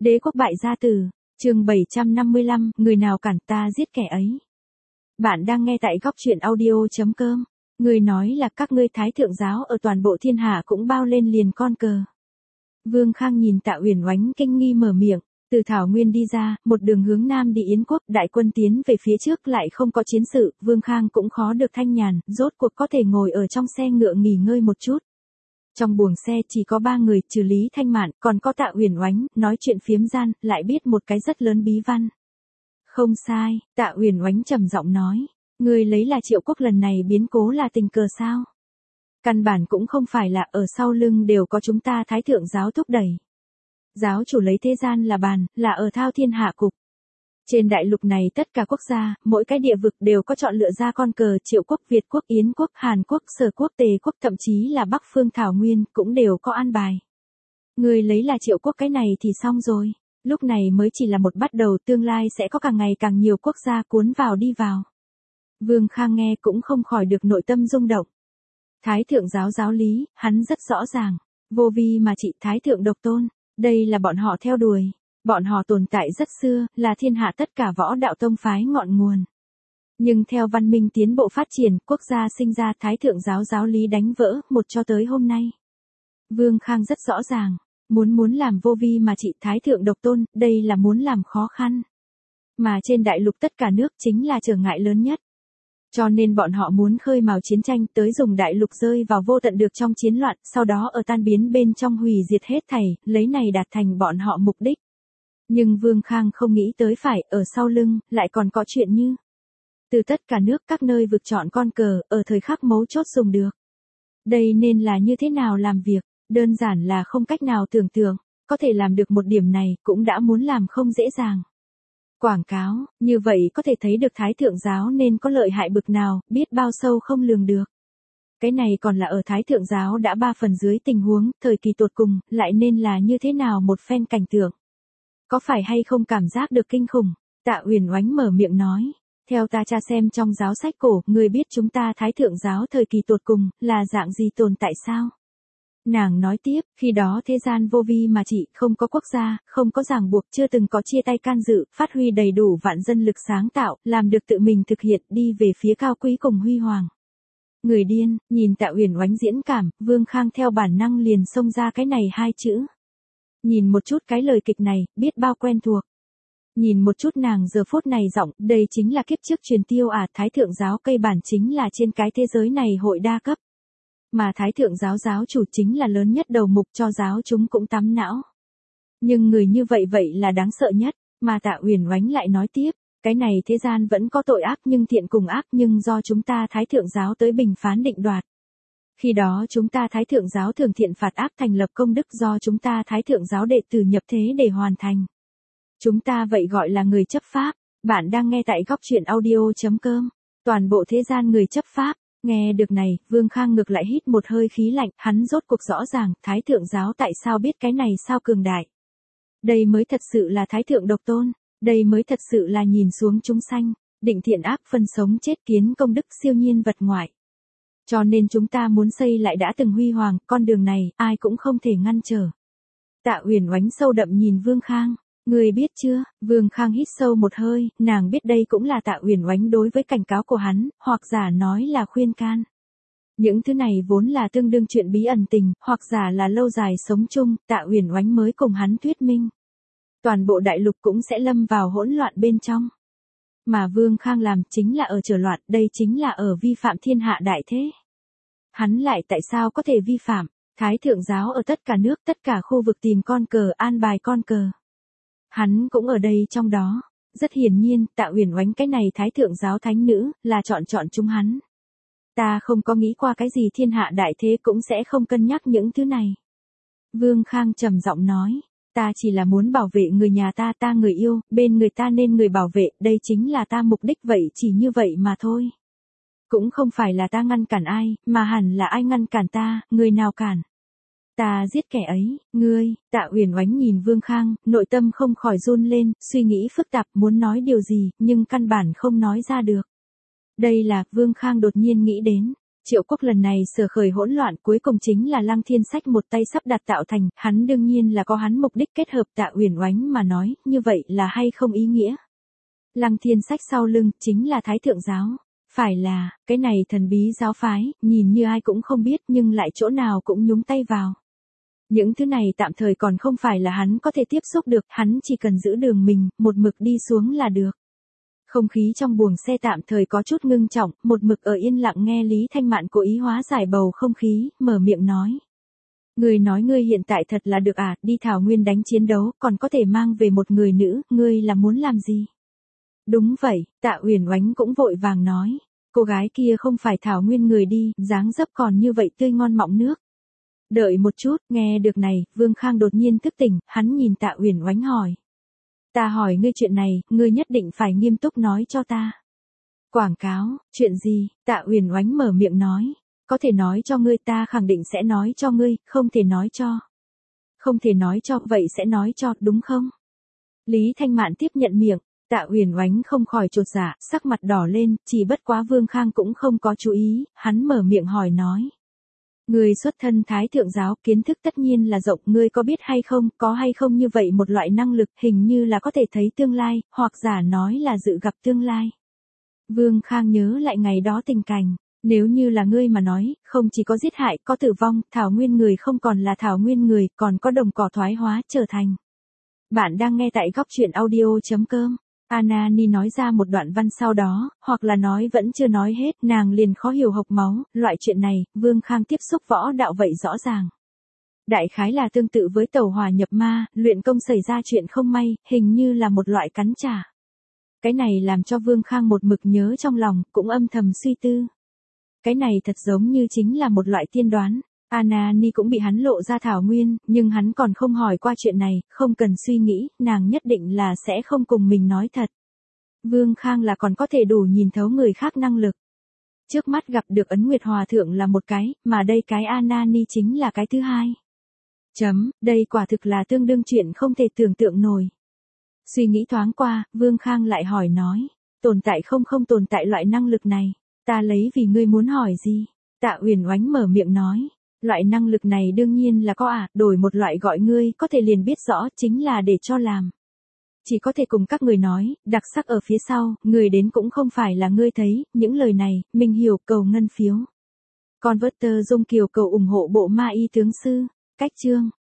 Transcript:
Đế quốc bại gia tử, chương 755, người nào cản ta giết kẻ ấy. Bạn đang nghe tại góc truyện audio.com. Người nói là các ngươi thái thượng giáo ở toàn bộ thiên hạ cũng bao lên liền con cờ. Vương Khang nhìn Tạ Uyển Oánh kinh nghi mở miệng, từ Thảo Nguyên đi ra, một đường hướng nam đi Yến quốc, đại quân tiến về phía trước lại không có chiến sự, Vương Khang cũng khó được thanh nhàn, rốt cuộc có thể ngồi ở trong xe ngựa nghỉ ngơi một chút. Trong buồng xe chỉ có 3 người, trừ Lý Thanh Mạn, còn có Tạ Uyển Oánh, nói chuyện phiếm gian, lại biết một cái rất lớn bí văn. Không sai, Tạ Uyển Oánh trầm giọng nói, người lấy là Triệu Quốc lần này biến cố là tình cờ sao? Căn bản cũng không phải là ở sau lưng đều có chúng ta thái thượng giáo thúc đẩy. Giáo chủ lấy thế gian là bàn, là ở thao thiên hạ cục. Trên đại lục này tất cả quốc gia, mỗi cái địa vực đều có chọn lựa ra con cờ, Triệu Quốc, Việt Quốc, Yến Quốc, Hàn Quốc, Sở Quốc, Tề Quốc, thậm chí là Bắc Phương Thảo Nguyên, cũng đều có an bài. Người lấy là Triệu Quốc cái này thì xong rồi. Lúc này mới chỉ là một bắt đầu, tương lai sẽ có càng ngày càng nhiều quốc gia cuốn vào đi vào. Vương Khang nghe cũng không khỏi được nội tâm rung động. Thái thượng giáo giáo lý, hắn rất rõ ràng. Vô vi mà trị thái thượng độc tôn, đây là bọn họ theo đuổi. Bọn họ tồn tại rất xưa, là thiên hạ tất cả võ đạo tông phái ngọn nguồn. Nhưng theo văn minh tiến bộ phát triển, quốc gia sinh ra thái thượng giáo giáo lý đánh vỡ, một cho tới hôm nay. Vương Khang rất rõ ràng, muốn làm vô vi mà trị thái thượng độc tôn, đây là muốn làm khó khăn. Mà trên đại lục tất cả nước chính là trở ngại lớn nhất. Cho nên bọn họ muốn khơi mào chiến tranh, tới dùng đại lục rơi vào vô tận được trong chiến loạn, sau đó ở tan biến bên trong hủy diệt hết thảy, lấy này đạt thành bọn họ mục đích. Nhưng Vương Khang không nghĩ tới phải, ở sau lưng, lại còn có chuyện như. Từ tất cả nước các nơi vực chọn con cờ, ở thời khắc mấu chốt dùng được. Đây nên là như thế nào làm việc, đơn giản là không cách nào tưởng tượng, có thể làm được một điểm này, cũng đã muốn làm không dễ dàng. Quảng cáo, như vậy có thể thấy được Thái Thượng Giáo nên có lợi hại bực nào, biết bao sâu không lường được. Cái này còn là ở Thái Thượng Giáo đã 3 phần dưới tình huống, thời kỳ tột cùng, lại nên là như thế nào một phen cảnh tượng. Có phải hay không cảm giác được kinh khủng? Tạ Uyển Oánh mở miệng nói. Theo ta tra xem trong giáo sách cổ, người biết chúng ta Thái Thượng Giáo thời kỳ tột cùng, là dạng gì tồn tại sao? Nàng nói tiếp, khi đó thế gian vô vi mà chỉ, không có quốc gia, không có ràng buộc, chưa từng có chia tay can dự, phát huy đầy đủ vạn dân lực sáng tạo, làm được tự mình thực hiện, đi về phía cao quý cùng huy hoàng. Người điên, nhìn Tạ Uyển Oánh diễn cảm, Vương Khang theo bản năng liền xông ra cái này 2 chữ. Nhìn một chút cái lời kịch này, biết bao quen thuộc. Nhìn một chút nàng giờ phút này giọng, đây chính là kiếp trước truyền tiêu Thái Thượng Giáo cây bản chính là trên cái thế giới này hội đa cấp. Mà Thái Thượng Giáo giáo chủ chính là lớn nhất đầu mục cho giáo chúng cũng tắm não. Nhưng người như vậy là đáng sợ nhất, mà Tạ Uyển Oánh lại nói tiếp, cái này thế gian vẫn có tội ác nhưng thiện cùng ác nhưng do chúng ta Thái Thượng Giáo tới bình phán định đoạt. Khi đó chúng ta Thái Thượng Giáo thường thiện phạt ác thành lập công đức do chúng ta Thái Thượng Giáo đệ tử nhập thế để hoàn thành. Chúng ta vậy gọi là người chấp pháp, bạn đang nghe tại góc truyện audio.com, toàn bộ thế gian người chấp pháp. Nghe được này, Vương Khang ngược lại hít một hơi khí lạnh, hắn rốt cuộc rõ ràng, Thái Thượng Giáo tại sao biết cái này sao cường đại. Đây mới thật sự là Thái Thượng độc tôn, đây mới thật sự là nhìn xuống chúng sanh, định thiện ác phân sống chết kiến công đức siêu nhiên vật ngoại. Cho nên chúng ta muốn xây lại đã từng huy hoàng, con đường này, ai cũng không thể ngăn trở. Tạ Uyển Oánh sâu đậm nhìn Vương Khang. Người biết chưa? Vương Khang hít sâu một hơi, nàng biết đây cũng là Tạ Uyển Oánh đối với cảnh cáo của hắn, hoặc giả nói là khuyên can. Những thứ này vốn là tương đương chuyện bí ẩn tình, hoặc giả là lâu dài sống chung, Tạ Uyển Oánh mới cùng hắn thuyết minh. Toàn bộ đại lục cũng sẽ lâm vào hỗn loạn bên trong. Mà Vương Khang làm chính là ở trở loạn, đây chính là ở vi phạm thiên hạ đại thế. Hắn lại tại sao có thể vi phạm? Thái Thượng Giáo ở tất cả nước, tất cả khu vực tìm con cờ, an bài con cờ. Hắn cũng ở đây trong đó. Rất hiển nhiên, Tạ Uyển Oánh cái này Thái Thượng Giáo thánh nữ, là chọn chúng hắn. Ta không có nghĩ qua cái gì thiên hạ đại thế cũng sẽ không cân nhắc những thứ này. Vương Khang trầm giọng nói, ta chỉ là muốn bảo vệ người nhà ta người yêu, bên người ta nên người bảo vệ, đây chính là ta mục đích vậy chỉ như vậy mà thôi. Cũng không phải là ta ngăn cản ai, mà hẳn là ai ngăn cản ta, người nào cản. Ta giết kẻ ấy, ngươi. Tạ Uyển Oánh nhìn Vương Khang, nội tâm không khỏi run lên, suy nghĩ phức tạp muốn nói điều gì, nhưng căn bản không nói ra được. Đây là, Vương Khang đột nhiên nghĩ đến, Triệu Quốc lần này sở khởi hỗn loạn cuối cùng chính là Lăng Thiên Sách một tay sắp đặt tạo thành, hắn đương nhiên là có hắn mục đích kết hợp Tạ Uyển Oánh mà nói, như vậy là hay không ý nghĩa. Lăng Thiên Sách sau lưng chính là Thái Thượng giáo, phải là, cái này thần bí giáo phái, nhìn như ai cũng không biết nhưng lại chỗ nào cũng nhúng tay vào. Những thứ này tạm thời còn không phải là hắn có thể tiếp xúc được, hắn chỉ cần giữ đường mình, một mực đi xuống là được. Không khí trong buồng xe tạm thời có chút ngưng trọng, một mực ở yên lặng nghe Lý Thanh Mạn cố ý hóa giải bầu không khí, mở miệng nói. Ngươi nói ngươi hiện tại thật là được à, đi Thảo Nguyên đánh chiến đấu, còn có thể mang về một người nữ, ngươi là muốn làm gì? Đúng vậy, Tạ Uyển Oánh cũng vội vàng nói. Cô gái kia không phải Thảo Nguyên người đi, dáng dấp còn như vậy tươi ngon mọng nước. Đợi một chút, nghe được này, Vương Khang đột nhiên thức tỉnh, hắn nhìn Tạ Uyển Oánh hỏi. Ta hỏi ngươi chuyện này, ngươi nhất định phải nghiêm túc nói cho ta. Quảng cáo, chuyện gì? Tạ Uyển Oánh mở miệng nói. Có thể nói cho ngươi ta khẳng định sẽ nói cho ngươi, không thể nói cho. Không thể nói cho, vậy sẽ nói cho, đúng không? Lý Thanh Mạn tiếp nhận miệng, Tạ Uyển Oánh không khỏi chột dạ, sắc mặt đỏ lên, chỉ bất quá Vương Khang cũng không có chú ý, hắn mở miệng hỏi nói. Ngươi xuất thân Thái Thượng giáo, kiến thức tất nhiên là rộng, ngươi có biết hay không, có hay không như vậy một loại năng lực, hình như là có thể thấy tương lai, hoặc giả nói là dự gặp tương lai. Vương Khang nhớ lại ngày đó tình cảnh, nếu như là ngươi mà nói, không chỉ có giết hại, có tử vong, Thảo Nguyên người không còn là Thảo Nguyên người, còn có đồng cỏ thoái hóa trở thành. Bạn đang nghe tại góc truyện audio.com. Anani nói ra một đoạn văn sau đó, hoặc là nói vẫn chưa nói hết, nàng liền khó hiểu hộc máu, loại chuyện này, Vương Khang tiếp xúc võ đạo vậy rõ ràng. Đại khái là tương tự với tẩu hỏa nhập ma, luyện công xảy ra chuyện không may, hình như là một loại cắn trả. Cái này làm cho Vương Khang một mực nhớ trong lòng, cũng âm thầm suy tư. Cái này thật giống như chính là một loại tiên đoán. Anani cũng bị hắn lộ ra Thảo Nguyên, nhưng hắn còn không hỏi qua chuyện này, không cần suy nghĩ, nàng nhất định là sẽ không cùng mình nói thật. Vương Khang là còn có thể đủ nhìn thấu người khác năng lực. Trước mắt gặp được Ấn Nguyệt Hòa Thượng là một cái, mà đây cái Anani chính là cái thứ hai. Đây quả thực là tương đương chuyện không thể tưởng tượng nổi. Suy nghĩ thoáng qua, Vương Khang lại hỏi nói, tồn tại không tồn tại loại năng lực này, ta lấy vì ngươi muốn hỏi gì? Tạ Uyển Oánh mở miệng nói. Loại năng lực này đương nhiên là có đổi một loại gọi ngươi có thể liền biết rõ chính là để cho làm. Chỉ có thể cùng các người nói, đặc sắc ở phía sau, người đến cũng không phải là ngươi thấy, những lời này, mình hiểu cầu ngân phiếu. Converter Dung Kiều cầu ủng hộ bộ ma y tướng sư, cách chương.